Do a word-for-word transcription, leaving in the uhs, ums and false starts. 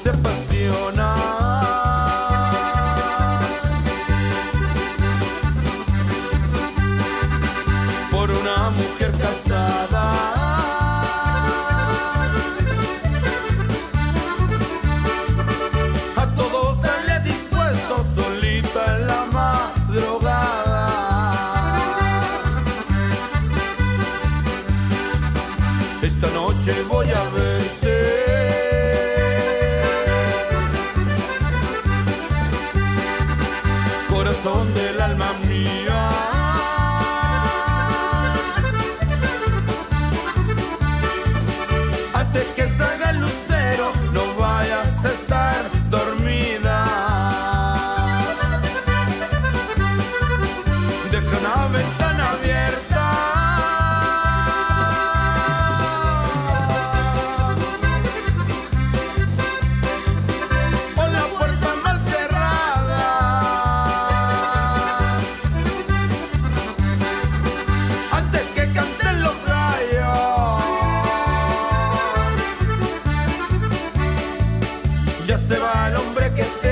se apasiona por una mujer casada. A todos sale dispuesto, solita en la madrugada. Esta noche voy a verte, corazón del alma mía. Antes que salga el lucero, no vayas a estar dormida. Deja una ventana abierta o la puerta mal cerrada. Antes que canten los gallos, ya se va el hombre que